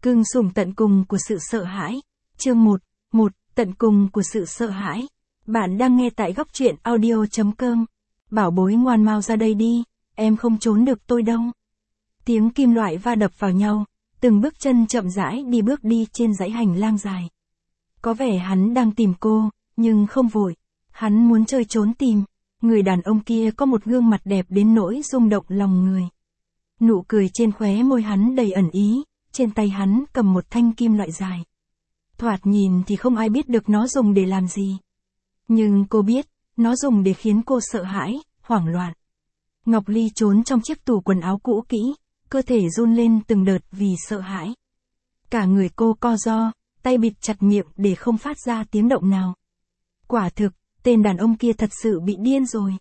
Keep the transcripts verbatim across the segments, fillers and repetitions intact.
Cưng sủng tận cùng của sự sợ hãi. Chương một. một. Tận cùng của sự sợ hãi. Bạn đang nghe tại góc truyện audio chấm com. Bảo bối ngoan mau ra đây đi, em không trốn được tôi đâu. Tiếng kim loại va đập vào nhau, từng bước chân chậm rãi đi bước đi trên dãy hành lang dài. Có vẻ hắn đang tìm cô, nhưng không vội. Hắn muốn chơi trốn tìm. Người đàn ông kia có một gương mặt đẹp đến nỗi rung động lòng người. Nụ cười trên khóe môi hắn đầy ẩn ý, trên tay hắn cầm một thanh kim loại dài. Thoạt nhìn thì không ai biết được nó dùng để làm gì. Nhưng cô biết, nó dùng để khiến cô sợ hãi, hoảng loạn. Ngọc Ly trốn trong chiếc tủ quần áo cũ kỹ, cơ thể run lên từng đợt vì sợ hãi. Cả người cô co ro, tay bịt chặt miệng để không phát ra tiếng động nào. Quả thực, tên đàn ông kia thật sự bị điên rồi.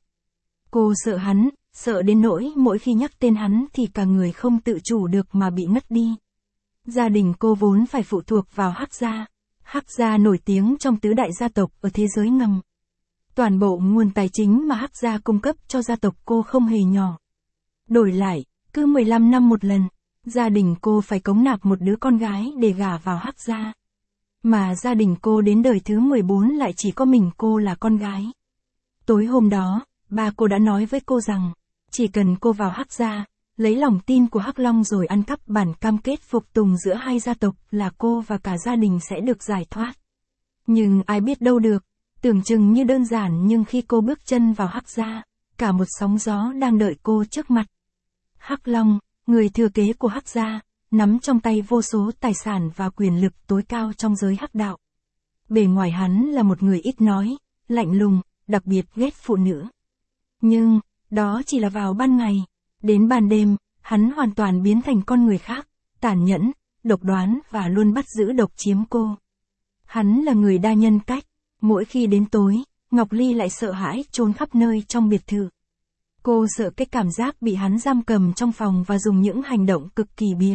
Cô sợ hắn, sợ đến nỗi mỗi khi nhắc tên hắn thì cả người không tự chủ được mà bị ngất đi. Gia đình cô vốn phải phụ thuộc vào Hắc gia. Hắc gia nổi tiếng trong tứ đại gia tộc ở thế giới ngầm. Toàn bộ nguồn tài chính mà Hắc gia cung cấp cho gia tộc cô không hề nhỏ. Đổi lại, cứ mười lăm năm một lần, gia đình cô phải cống nạp một đứa con gái để gả vào Hắc gia. Mà gia đình cô đến đời thứ mười bốn lại chỉ có mình cô là con gái. Tối hôm đó, ba cô đã nói với cô rằng, chỉ cần cô vào Hắc gia, lấy lòng tin của Hắc Long rồi ăn cắp bản cam kết phục tùng giữa hai gia tộc là cô và cả gia đình sẽ được giải thoát. Nhưng ai biết đâu được, tưởng chừng như đơn giản nhưng khi cô bước chân vào Hắc gia, cả một sóng gió đang đợi cô trước mặt. Hắc Long, người thừa kế của Hắc gia, nắm trong tay vô số tài sản và quyền lực tối cao trong giới Hắc đạo. Bề ngoài hắn là một người ít nói, lạnh lùng, đặc biệt ghét phụ nữ. Nhưng, đó chỉ là vào ban ngày. Đến ban đêm, hắn hoàn toàn biến thành con người khác, tàn nhẫn, độc đoán và luôn bắt giữ độc chiếm cô. Hắn là người đa nhân cách, mỗi khi đến tối, Ngọc Ly lại sợ hãi trốn khắp nơi trong biệt thự. Cô sợ cái cảm giác bị hắn giam cầm trong phòng và dùng những hành động cực kỳ bía.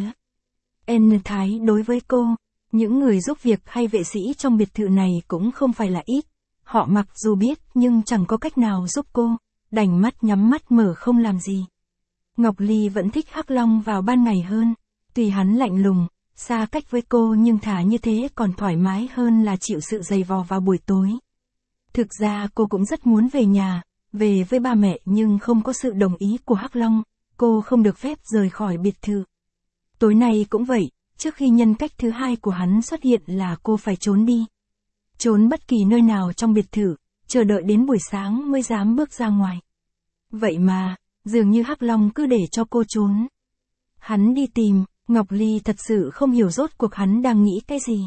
En Thái đối với cô, những người giúp việc hay vệ sĩ trong biệt thự này cũng không phải là ít. Họ mặc dù biết nhưng chẳng có cách nào giúp cô, đành mắt nhắm mắt mở không làm gì. Ngọc Ly vẫn thích Hắc Long vào ban ngày hơn, tuy hắn lạnh lùng, xa cách với cô nhưng thà như thế còn thoải mái hơn là chịu sự giày vò vào buổi tối. Thực ra cô cũng rất muốn về nhà, về với ba mẹ nhưng không có sự đồng ý của Hắc Long, cô không được phép rời khỏi biệt thự. Tối nay cũng vậy, trước khi nhân cách thứ hai của hắn xuất hiện là cô phải trốn đi. Trốn bất kỳ nơi nào trong biệt thự, chờ đợi đến buổi sáng mới dám bước ra ngoài. Vậy mà, dường như Hắc Long cứ để cho cô trốn. Hắn đi tìm, Ngọc Ly thật sự không hiểu rốt cuộc hắn đang nghĩ cái gì.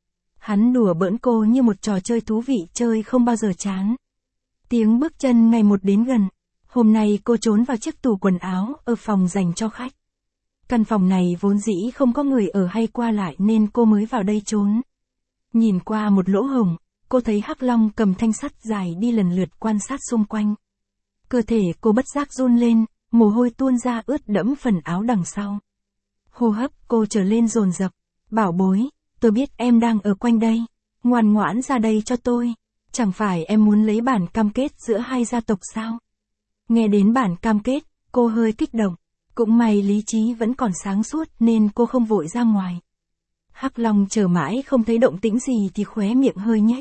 Hắn đùa bỡn cô như một trò chơi thú vị chơi không bao giờ chán. Tiếng bước chân ngày một đến gần. Hôm nay cô trốn vào chiếc tủ quần áo ở phòng dành cho khách. Căn phòng này vốn dĩ không có người ở hay qua lại nên cô mới vào đây trốn. Nhìn qua một lỗ hổng, cô thấy Hắc Long cầm thanh sắt dài đi lần lượt quan sát xung quanh. Cơ thể cô bất giác run lên, mồ hôi tuôn ra ướt đẫm phần áo đằng sau. Hô hấp cô trở lên dồn dập. Bảo bối, tôi biết em đang ở quanh đây. Ngoan ngoãn ra đây cho tôi. Chẳng phải em muốn lấy bản cam kết giữa hai gia tộc sao? Nghe đến bản cam kết, cô hơi kích động. Cũng may lý trí vẫn còn sáng suốt nên cô không vội ra ngoài. Hắc Long chờ mãi không thấy động tĩnh gì thì khóe miệng hơi nhếch.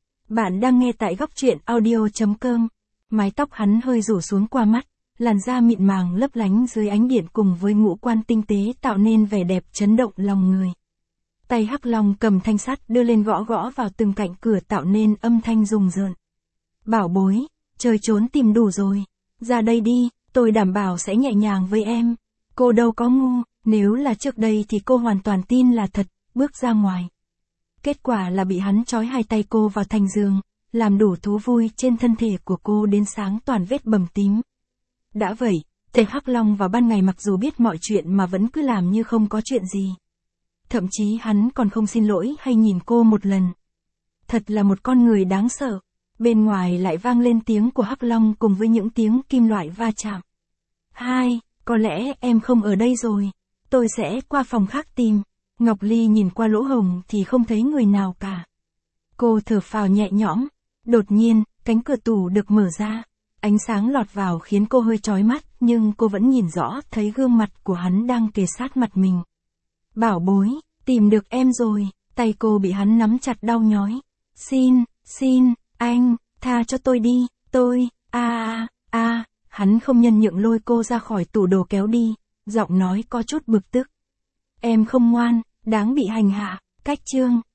Bạn đang nghe tại góc truyện audio chấm com. Mái tóc hắn hơi rủ xuống qua mắt, làn da mịn màng lấp lánh dưới ánh điện cùng với ngũ quan tinh tế tạo nên vẻ đẹp chấn động lòng người. Tay Hắc Long cầm thanh sắt đưa lên gõ gõ vào từng cạnh cửa tạo nên âm thanh rùng rợn. Bảo bối, chơi trốn tìm đủ rồi. Ra đây đi, tôi đảm bảo sẽ nhẹ nhàng với em. Cô đâu có ngu, nếu là trước đây thì cô hoàn toàn tin là thật, bước ra ngoài. Kết quả là bị hắn trói hai tay cô vào thành giường, làm đủ thú vui trên thân thể của cô đến sáng toàn vết bầm tím. Đã vậy, tên Hắc Long vào ban ngày mặc dù biết mọi chuyện mà vẫn cứ làm như không có chuyện gì. Thậm chí hắn còn không xin lỗi hay nhìn cô một lần. Thật là một con người đáng sợ. Bên ngoài lại vang lên tiếng của Hắc Long cùng với những tiếng kim loại va chạm. Hai, có lẽ em không ở đây rồi. Tôi sẽ qua phòng khác tìm. Ngọc Ly nhìn qua lỗ hổng thì không thấy người nào cả. Cô thở phào nhẹ nhõm. Đột nhiên, cánh cửa tủ được mở ra. Ánh sáng lọt vào khiến cô hơi chói mắt, nhưng cô vẫn nhìn rõ thấy gương mặt của hắn đang kề sát mặt mình. Bảo bối, Tìm được em rồi, tay cô bị hắn nắm chặt đau nhói. Xin, xin, anh, tha cho tôi đi, tôi, a a a, hắn không nhân nhượng lôi cô ra khỏi tủ đồ kéo đi, giọng nói có chút bực tức. Em không ngoan, đáng bị hành hạ, cách chương.